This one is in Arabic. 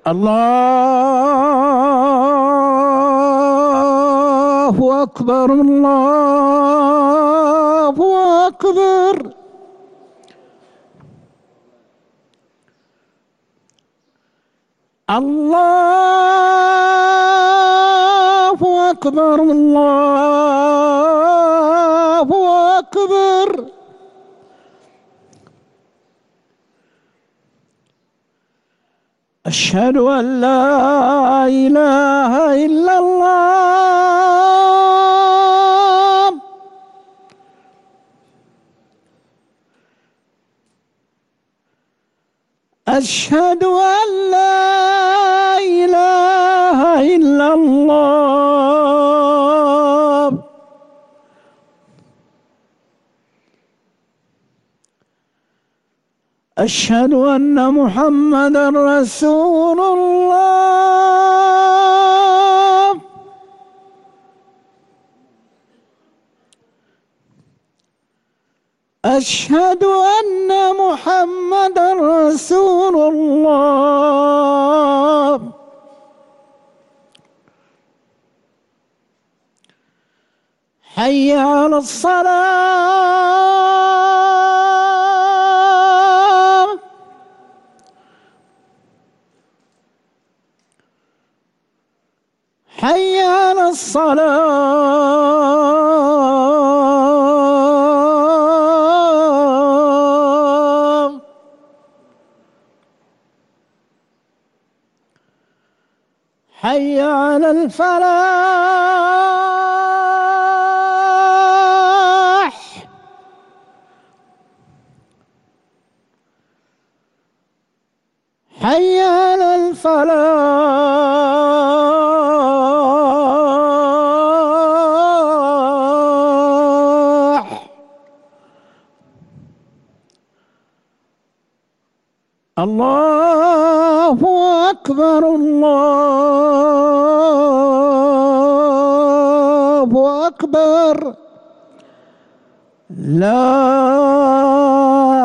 الله أكبر الله أكبر. الله أكبر الله أكبر. أشهد أن لا إله إلا الله. أشهد أن لا إله إلا الله. أشهد أن محمدًا رسول الله. أشهد أن محمدًا رسول الله. حي على الصلاة. حي على الصلاة. حي على الفلاح. حي على الفلاح. الله أكبر الله أكبر. لا